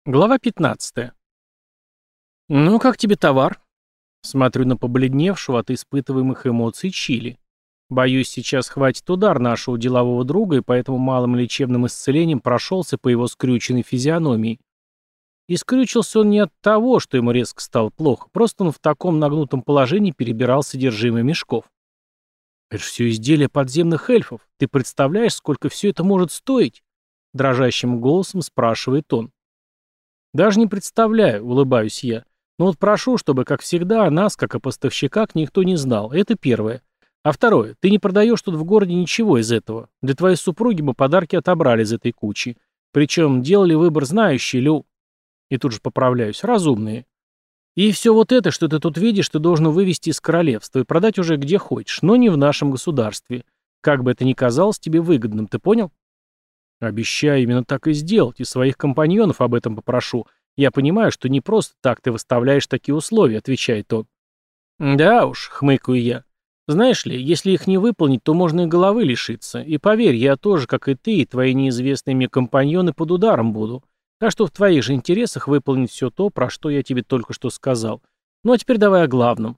Глава 15. «Ну, как тебе товар?» Смотрю на побледневшего от испытываемых эмоций Чили. Боюсь, сейчас хватит удар нашего делового друга, и поэтому малым лечебным исцелением прошелся по его скрюченной физиономии. И скрючился он не от того, что ему резко стало плохо, просто он в таком нагнутом положении перебирал содержимое мешков. «Это же все изделия подземных эльфов. Ты представляешь, сколько все это может стоить?» Дрожащим голосом спрашивает он. «Даже не представляю», — улыбаюсь я. «Но вот прошу, чтобы, как всегда, о нас, как о поставщиках, никто не знал. Это первое. А второе, ты не продаешь тут в городе ничего из этого. Для твоей супруги мы подарки отобрали из этой кучи. Причем делали выбор знающие, И тут же поправляюсь, разумные. И все вот это, что ты тут видишь, ты должен вывести из королевства и продать уже где хочешь, но не в нашем государстве. Как бы это ни казалось тебе выгодным, ты понял?» «Обещаю именно так и сделать, и своих компаньонов об этом попрошу. Я понимаю, что не просто так ты выставляешь такие условия», — отвечает он. «Да уж», — хмыкаю я. «Знаешь ли, если их не выполнить, то можно и головы лишиться. И поверь, я тоже, как и ты, и твои неизвестные мне компаньоны под ударом буду. Так что в твоих же интересах выполнить все то, про что я тебе только что сказал. Ну а теперь давай о главном».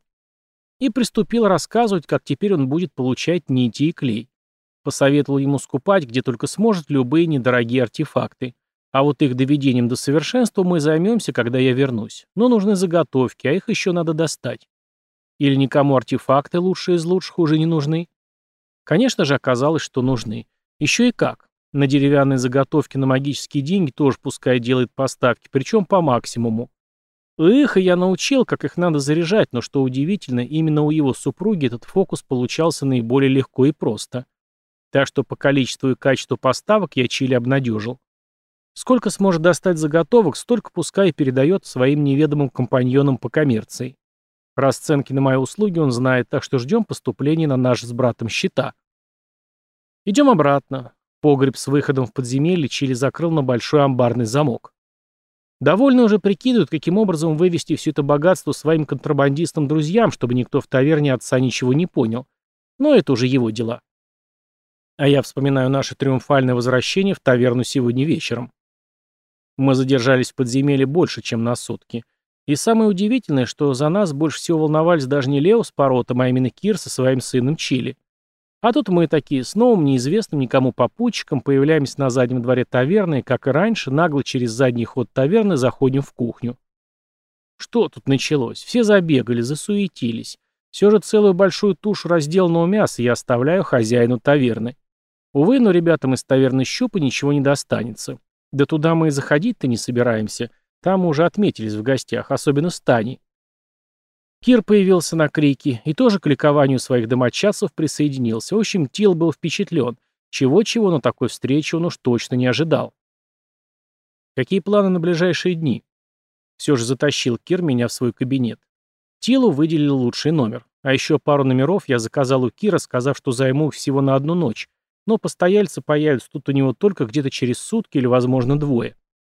И приступил рассказывать, как теперь он будет получать нити и клей. Посоветовал ему скупать, где только сможет, любые недорогие артефакты. А вот их доведением до совершенства мы займемся, когда я вернусь. Но нужны заготовки, а их еще надо достать. Или никому артефакты лучшие из лучших уже не нужны? Конечно же, оказалось, что нужны. Еще и как. На деревянные заготовки на магические деньги тоже пускай делает поставки, причем по максимуму. Эх, и я научил, как их надо заряжать, но что удивительно, именно у его супруги этот фокус получался наиболее легко и просто. Так что по количеству и качеству поставок я Чили обнадежил. Сколько сможет достать заготовок, столько пускай передает своим неведомым компаньонам по коммерции. Расценки на мои услуги он знает, так что ждем поступления на наши с братом счета. Идем обратно. Погреб с выходом в подземелье Чили закрыл на большой амбарный замок. Довольно уже прикидывают, каким образом вывести все это богатство своим контрабандистам-друзьям, чтобы никто в таверне отца ничего не понял. Но это уже его дела. А я вспоминаю наше триумфальное возвращение в таверну сегодня вечером. Мы задержались в подземелье больше, чем на сутки. И самое удивительное, что за нас больше всего волновались даже не Лео с Поротом, а именно Кир со своим сыном Чили. А тут мы такие с новым, неизвестным никому попутчиком появляемся на заднем дворе таверны и, как и раньше, нагло через задний ход таверны заходим в кухню. Что тут началось? Все забегали, засуетились. Все же целую большую тушу разделанного мяса я оставляю хозяину таверны. Увы, но ребятам из таверны Щупа ничего не достанется. Да туда мы и заходить-то не собираемся. Там мы уже отметились в гостях, особенно с Таней. Кир появился на крики и тоже к ликованию своих домочадцев присоединился. В общем, Тил был впечатлен. Чего-чего, но такой встречи он уж точно не ожидал. Какие планы на ближайшие дни? Все же затащил Кир меня в свой кабинет. Тилу выделил лучший номер. А еще пару номеров я заказал у Кира, сказав, что займу их всего на одну ночь. Но постояльцы появятся тут у него только где-то через сутки или, возможно, двое.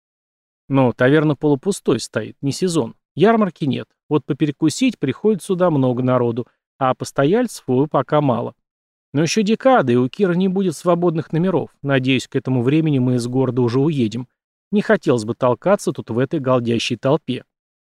Но таверна полупустой стоит, не сезон. Ярмарки нет. Вот поперекусить приходит сюда много народу, а постояльцев, увы, пока мало. Но еще декада, и у Кира не будет свободных номеров. Надеюсь, к этому времени мы из города уже уедем. Не хотелось бы толкаться тут в этой галдящей толпе.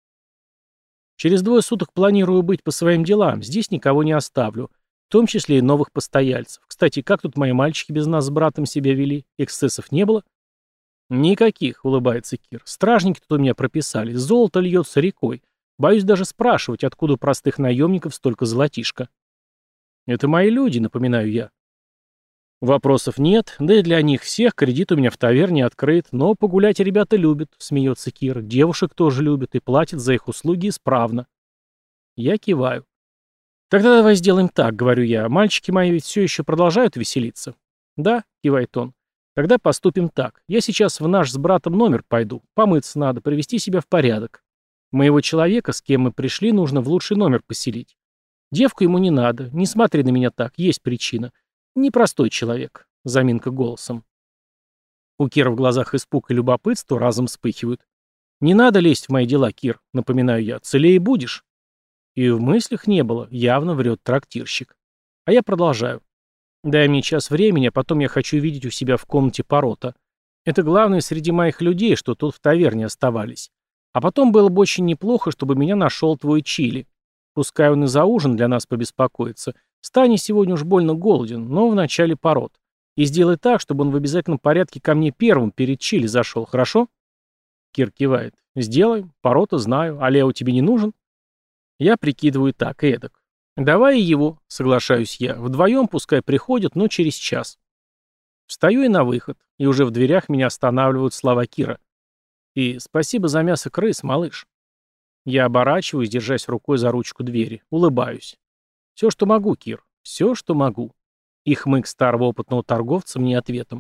Через 2 суток планирую быть по своим делам, здесь никого не оставлю, в том числе и новых постояльцев. Кстати, как тут мои мальчики без нас с братом себя вели? Эксцессов не было? «Никаких», — улыбается Кир. «Стражники тут у меня прописали. Золото льется рекой. Боюсь даже спрашивать, откуда у простых наемников столько золотишка». «Это мои люди», — напоминаю я. «Вопросов нет, да и для них всех кредит у меня в таверне открыт, но погулять ребята любят», — смеется Кир. «Девушек тоже любят и платят за их услуги исправно». Я киваю. «Тогда давай сделаем так», — говорю я. «Мальчики мои ведь все еще продолжают веселиться?» «Да», — кивает он. «Тогда поступим так. Я сейчас в наш с братом номер пойду. Помыться надо, привести себя в порядок. Моего человека, с кем мы пришли, нужно в лучший номер поселить. Девку ему не надо. Не смотри на меня так, есть причина. Непростой человек», — заминка голосом. У Кира в глазах испуг и любопытство разом вспыхивают. «Не надо лезть в мои дела, Кир», — напоминаю я. «Целее будешь». И в мыслях не было, явно врет трактирщик. А я продолжаю. «Дай мне час времени, а потом я хочу видеть у себя в комнате Порота. Это главное среди моих людей, что тут в таверне оставались. А потом было бы очень неплохо, чтобы меня нашел твой Чили. Пускай он и за ужин для нас побеспокоится. Стани сегодня уж больно голоден, но в начале пород. И сделай так, чтобы он в обязательном порядке ко мне первым перед Чили зашел, хорошо?» Кир кивает. «Сделаем. Порота знаю. А Лео тебе не нужен?» Я прикидываю так и эдак. «Давай и его», — соглашаюсь я. «Вдвоем пускай приходят, но через час». Встаю и на выход, и уже в дверях меня останавливают слова Кира. «И спасибо за мясо крыс, малыш». Я оборачиваюсь, держась рукой за ручку двери. Улыбаюсь. «Все, что могу, Кир. Все, что могу». И хмык старого опытного торговца мне ответом.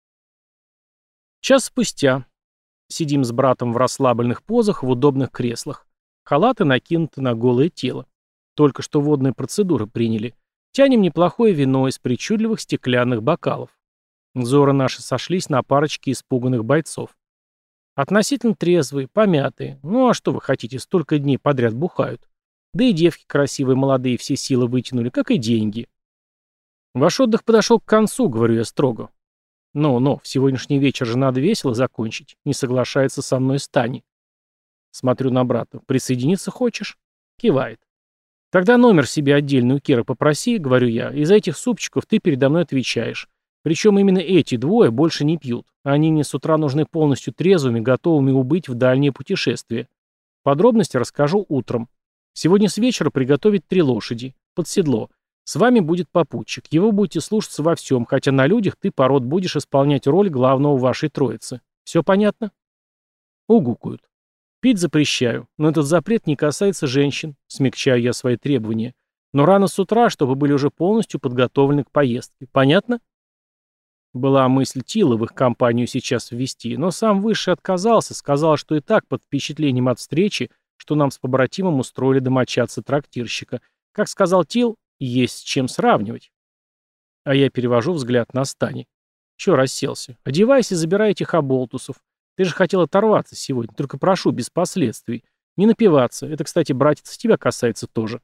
Час спустя. Сидим с братом в расслабленных позах в удобных креслах. Халаты накинуты на голое тело. Только что водные процедуры приняли. Тянем неплохое вино из причудливых стеклянных бокалов. Взоры наши сошлись на парочке испуганных бойцов. Относительно трезвые, помятые. Ну а что вы хотите, столько дней подряд бухают. Да и девки красивые, молодые, все силы вытянули, как и деньги. Ваш отдых подошел к концу, говорю я строго. Но, в сегодняшний вечер же надо весело закончить. Не соглашается со мной Стани. Смотрю на брата. Присоединиться хочешь? Кивает. Тогда номер себе отдельный у Кира попроси, говорю я. Из этих супчиков ты передо мной отвечаешь. Причем именно эти двое больше не пьют. Они мне с утра нужны полностью трезвыми, готовыми убыть в дальнее путешествие. Подробности расскажу утром. Сегодня с вечера приготовить 3 лошади. Под седло. С вами будет попутчик. Его будете слушаться во всем, хотя на людях ты, пород, будешь исполнять роль главного в вашей троице. Все понятно? Угукают. Пить запрещаю, но этот запрет не касается женщин, смягчаю я свои требования. Но рано с утра, чтобы были уже полностью подготовлены к поездке. Понятно? Была мысль Тила в их компанию сейчас ввести, но сам Высший отказался, сказал, что и так под впечатлением от встречи, что нам с побратимом устроили домочадца-трактирщика. Как сказал Тил, есть с чем сравнивать. А я перевожу взгляд на Стани. Чё расселся? Одевайся и забирай этих оболтусов. Ты же хотел оторваться сегодня, только прошу, без последствий. Не напиваться. Это, кстати, братец, тебя касается тоже.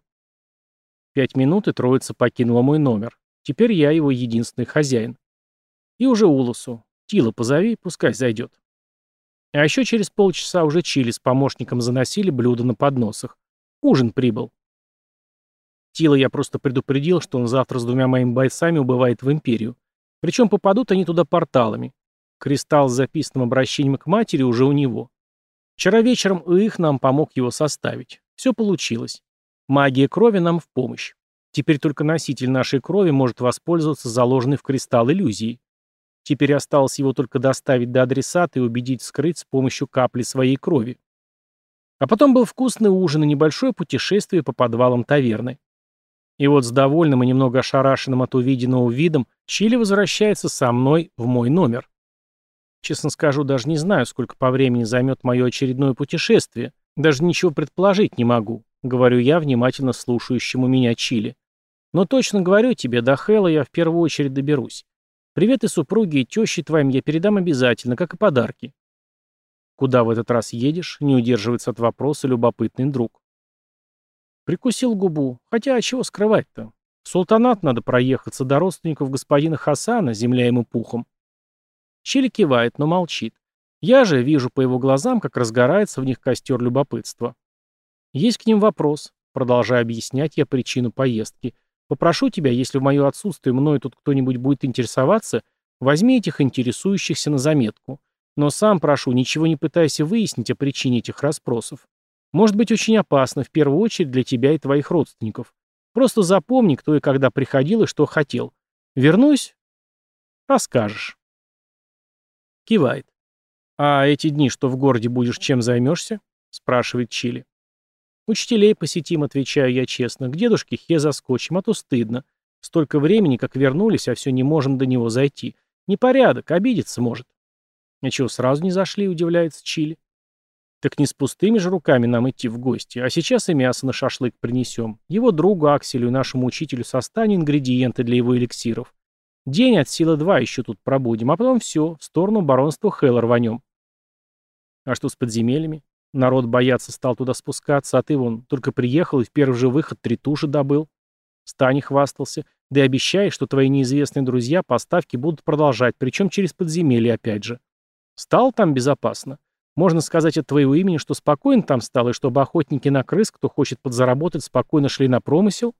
5 минут, и троица покинула мой номер. Теперь я его единственный хозяин. И уже Улусу. Тила позови, пускай зайдет. А еще через полчаса уже Чили с помощником заносили блюда на подносах. Ужин прибыл. Тила я просто предупредил, что он завтра с 2 моими бойцами убывает в Империю. Причем попадут они туда порталами. Кристалл с записанным обращением к матери уже у него. Вчера вечером их нам помог его составить. Все получилось. Магия крови нам в помощь. Теперь только носитель нашей крови может воспользоваться заложенной в кристалл иллюзией. Теперь осталось его только доставить до адресата и убедить вскрыть с помощью капли своей крови. А потом был вкусный ужин и небольшое путешествие по подвалам таверны. И вот с довольным и немного ошарашенным от увиденного видом Чили возвращается со мной в мой номер. Честно скажу, даже не знаю, сколько по времени займет мое очередное путешествие. Даже ничего предположить не могу, говорю я внимательно слушающему меня Чили. Но точно говорю тебе, до Хэлла я в первую очередь доберусь. Привет и супруге, и теще твоим я передам обязательно, как и подарки. Куда в этот раз едешь? Не удерживается от вопроса любопытный друг. Прикусил губу. Хотя, чего скрывать-то? В султанат надо проехаться до родственников господина Хасана, земля ему пухом. Чили кивает, но молчит. Я же вижу по его глазам, как разгорается в них костер любопытства. Есть к ним вопрос. Продолжаю объяснять я причину поездки. Попрошу тебя, если в мое отсутствие мною тут кто-нибудь будет интересоваться, возьми этих интересующихся на заметку. Но сам прошу, ничего не пытайся выяснить о причине этих расспросов. Может быть очень опасно, в первую очередь для тебя и твоих родственников. Просто запомни, кто и когда приходил и что хотел. Вернусь? Расскажешь. Кивает. А эти дни, что в городе будешь, чем займешься? Спрашивает Чили. Учителей посетим, отвечаю я честно. К дедушке Хе заскочим, а то стыдно. Столько времени, как вернулись, а все не можем до него зайти. Непорядок, обидеться может. А чего сразу не зашли, удивляется Чили. Так не с пустыми же руками нам идти в гости, а сейчас и мясо на шашлык принесем. Его другу Акселю и нашему учителю составим ингредиенты для его эликсиров. День от силы 2 еще тут пробудем, а потом все, в сторону баронства Хэлла рванем. А что с подземельями? Народ бояться стал туда спускаться, а ты вон только приехал и в первый же выход 3 туши добыл. Стани хвастался. Да и обещай, что твои неизвестные друзья поставки будут продолжать, причем через подземелье опять же. Стало там безопасно. Можно сказать от твоего имени, что спокойно там стало, и чтобы охотники на крыс, кто хочет подзаработать, спокойно шли на промысел?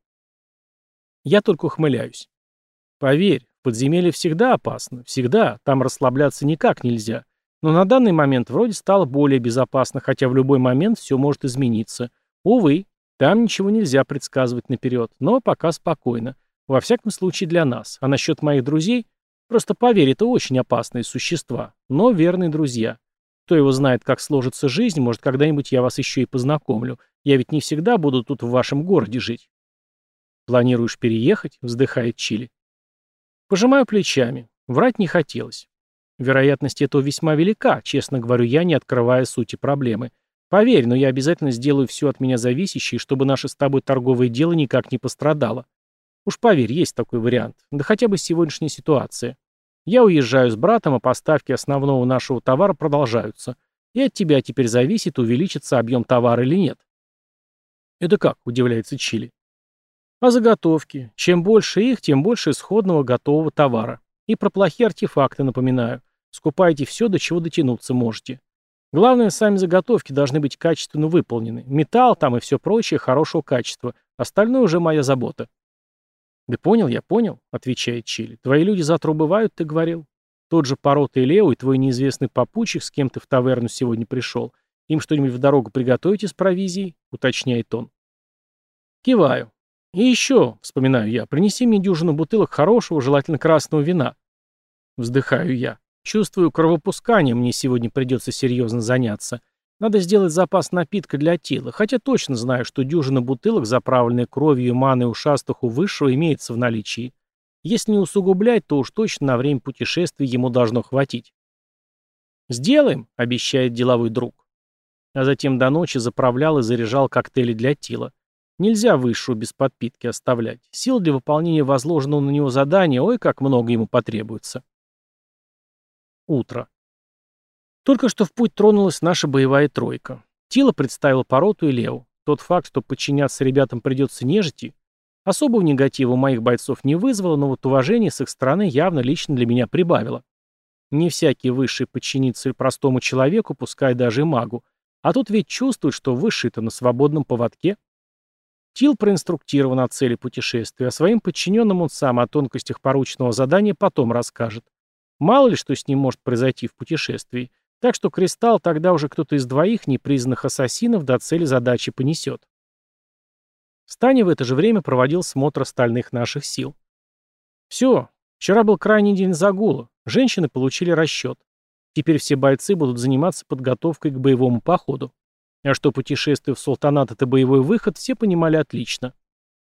Я только ухмыляюсь. Поверь, в подземелье всегда опасно. Всегда. Там расслабляться никак нельзя. Но на данный момент вроде стало более безопасно, хотя в любой момент все может измениться. Увы, там ничего нельзя предсказывать наперед, но пока спокойно. Во всяком случае для нас. А насчет моих друзей? Просто поверь, это очень опасные существа, но верные друзья. Кто его знает, как сложится жизнь, может, когда-нибудь я вас еще и познакомлю. Я ведь не всегда буду тут в вашем городе жить. Планируешь переехать? Вздыхает Чили. Пожимаю плечами. Врать не хотелось. Вероятность этого весьма велика, честно говорю я, не открывая сути проблемы. Поверь, но я обязательно сделаю все от меня зависящее, чтобы наше с тобой торговое дело никак не пострадало. Уж поверь, есть такой вариант. Да хотя бы сегодняшняя ситуация. Я уезжаю с братом, а поставки основного нашего товара продолжаются. И от тебя теперь зависит, увеличится объем товара или нет. Это как? Удивляется Чили. А заготовки. Чем больше их, тем больше исходного готового товара. И про плохие артефакты напоминаю. Скупайте все, до чего дотянуться можете. Главное, сами заготовки должны быть качественно выполнены. Металл там и все прочее хорошего качества. Остальное уже моя забота. «Да понял, я понял», — отвечает Чили. «Твои люди завтра убывают, ты говорил. Тот же Порота и Лео и твой неизвестный попутчик, с кем ты в таверну сегодня пришел. Им что-нибудь в дорогу приготовить из провизии?» — уточняет он. Киваю. «И еще», — вспоминаю я, — «принеси мне дюжину бутылок хорошего, желательно красного вина». Вздыхаю я. Чувствую кровопускание, мне сегодня придется серьезно заняться. Надо сделать запас напитка для тела, хотя точно знаю, что дюжина бутылок, заправленная кровью и маной ушастых у высшего, имеется в наличии. Если не усугублять, то уж точно на время путешествия ему должно хватить. «Сделаем», — обещает деловой друг. А затем до ночи заправлял и заряжал коктейли для тела. Нельзя высшего без подпитки оставлять. Сил для выполнения возложенного на него задания, ой, как много ему потребуется. Утро. Только что в путь тронулась наша боевая тройка. Тила представила Пороту и Лео. Тот факт, что подчиняться ребятам придется нежити, особого негатива у моих бойцов не вызвало, но вот уважение с их стороны явно лично для меня прибавило. Не всякий высший подчинится простому человеку, пускай даже и магу. А тут ведь чувствует, что высший-то на свободном поводке. Тил проинструктирован о цели путешествия, а своим подчиненным он сам о тонкостях порученного задания потом расскажет. Мало ли, что с ним может произойти в путешествии. Так что кристалл тогда уже кто-то из двоих непризнанных ассасинов до цели задачи понесет. Стани в это же время проводил смотр остальных наших сил. Все, вчера был крайний день загула, женщины получили расчет. Теперь все бойцы будут заниматься подготовкой к боевому походу. А что путешествие в султанат — это боевой выход, все понимали отлично.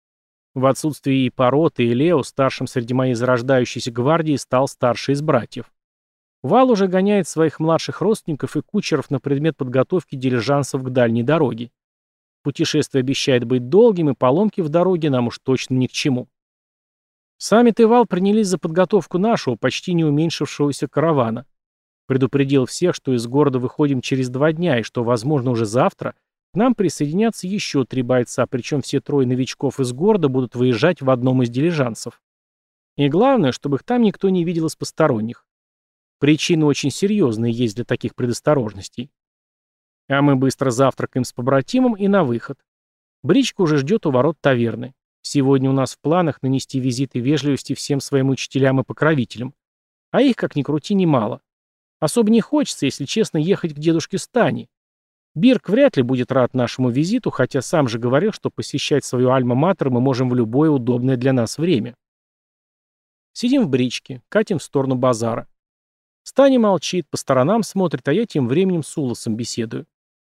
В отсутствие и Пороты, и Лео, старшим среди моей зарождающейся гвардии стал старший из братьев. Вал уже гоняет своих младших родственников и кучеров на предмет подготовки дилижансов к дальней дороге. Путешествие обещает быть долгим, и поломки в дороге нам уж точно ни к чему. Саммит и Вал принялись за подготовку нашего, почти не уменьшившегося каравана. Предупредил всех, что из города выходим через 2 дня, и что, возможно, уже завтра к нам присоединятся еще 3 бойца, причем все 3 новичков из города будут выезжать в одном из дилижансов. И главное, чтобы их там никто не видел из посторонних. Причины очень серьезные есть для таких предосторожностей. А мы быстро завтракаем с побратимом и на выход. Бричка уже ждет у ворот таверны. Сегодня у нас в планах нанести визиты вежливости всем своим учителям и покровителям. А их, как ни крути, немало. Особо не хочется, если честно, ехать к дедушке Стани. Бирк вряд ли будет рад нашему визиту, хотя сам же говорил, что посещать свою альма-матер мы можем в любое удобное для нас время. Сидим в бричке, катим в сторону базара. Стани молчит, по сторонам смотрит, а я тем временем с Улосом беседую.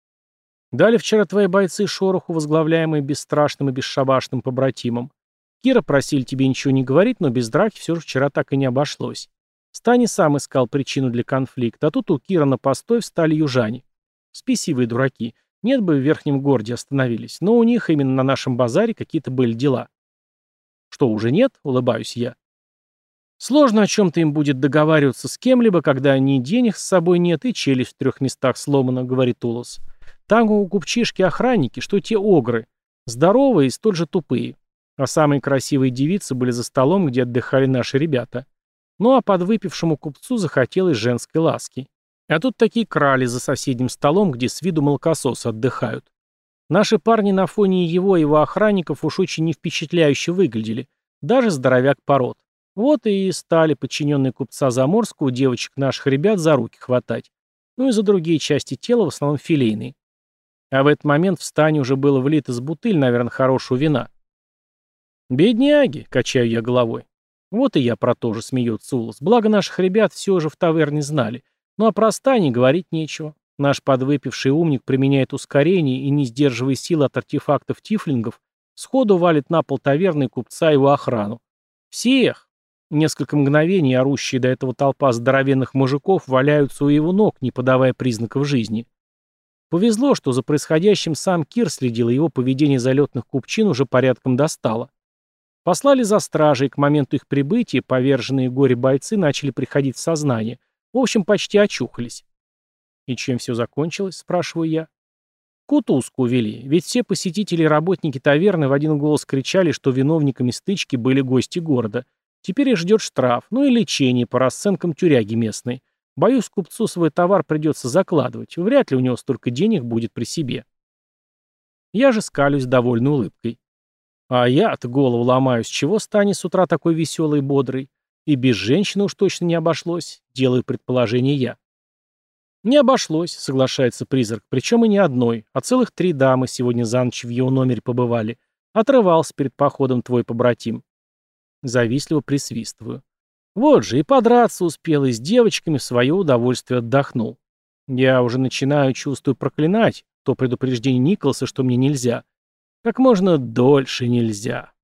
Дали вчера твои бойцы шороху, возглавляемые бесстрашным и бесшабашным побратимом. Кира просили тебе ничего не говорить, но без драки все же вчера так и не обошлось. Стани сам искал причину для конфликта, а тут у Кира на постой встали южане. Спесивые дураки. Нет бы в верхнем городе остановились, но у них именно на нашем базаре какие-то были дела. Что, уже нет? Улыбаюсь я. Сложно о чем-то им будет договариваться с кем-либо, когда ни денег с собой нет и челюсть в 3 местах сломана, говорит Улос. Там у купчишки охранники, что те огры. Здоровые и столь же тупые. А самые красивые девицы были за столом, где отдыхали наши ребята. Ну а подвыпившему купцу захотелось женской ласки. А тут такие крали за соседним столом, где с виду молокососы отдыхают. Наши парни на фоне его и его охранников уж очень не впечатляюще выглядели. Даже здоровяк пород. Вот и стали подчиненные купца Заморского девочек наших ребят за руки хватать. Ну и за другие части тела, в основном филейные. А в этот момент в стане уже было влито с бутыль, наверное, хорошего вина. «Бедняги», — качаю я головой. Вот и я про то же, смеется Улас. Благо наших ребят все же в таверне знали. Ну а про стане говорить нечего. Наш подвыпивший умник применяет ускорение и, не сдерживая силы от артефактов тифлингов, сходу валит на пол таверны купца и его охрану. Всех! Несколько мгновений орущие до этого толпа здоровенных мужиков валяются у его ног, не подавая признаков жизни. Повезло, что за происходящим сам Кир следил, и его поведение залетных купчин уже порядком достало. Послали за стражей, к моменту их прибытия поверженные горе-бойцы начали приходить в сознание. В общем, почти очухались. «И чем все закончилось?» – спрашиваю я. Кутузку увели, ведь все посетители и работники таверны в один голос кричали, что виновниками стычки были гости города. Теперь их ждет штраф, ну и лечение по расценкам тюряги местной. Боюсь, купцу свой товар придется закладывать, вряд ли у него столько денег будет при себе. Я же скалюсь довольной улыбкой. А я-то голову ломаю, с чего станет с утра такой веселый и бодрый? И без женщины уж точно не обошлось, делаю предположение я. Не обошлось, соглашается призрак, причем и не одной, а целых 3 дамы сегодня за ночь в его номере побывали. Отрывался перед походом твой побратим. Завистливо присвистываю. Вот же, и подраться успел, и с девочками в свое удовольствие отдохнул. Я уже начинаю, чувствую, проклинать то предупреждение Николаса, что мне нельзя. Как можно дольше нельзя.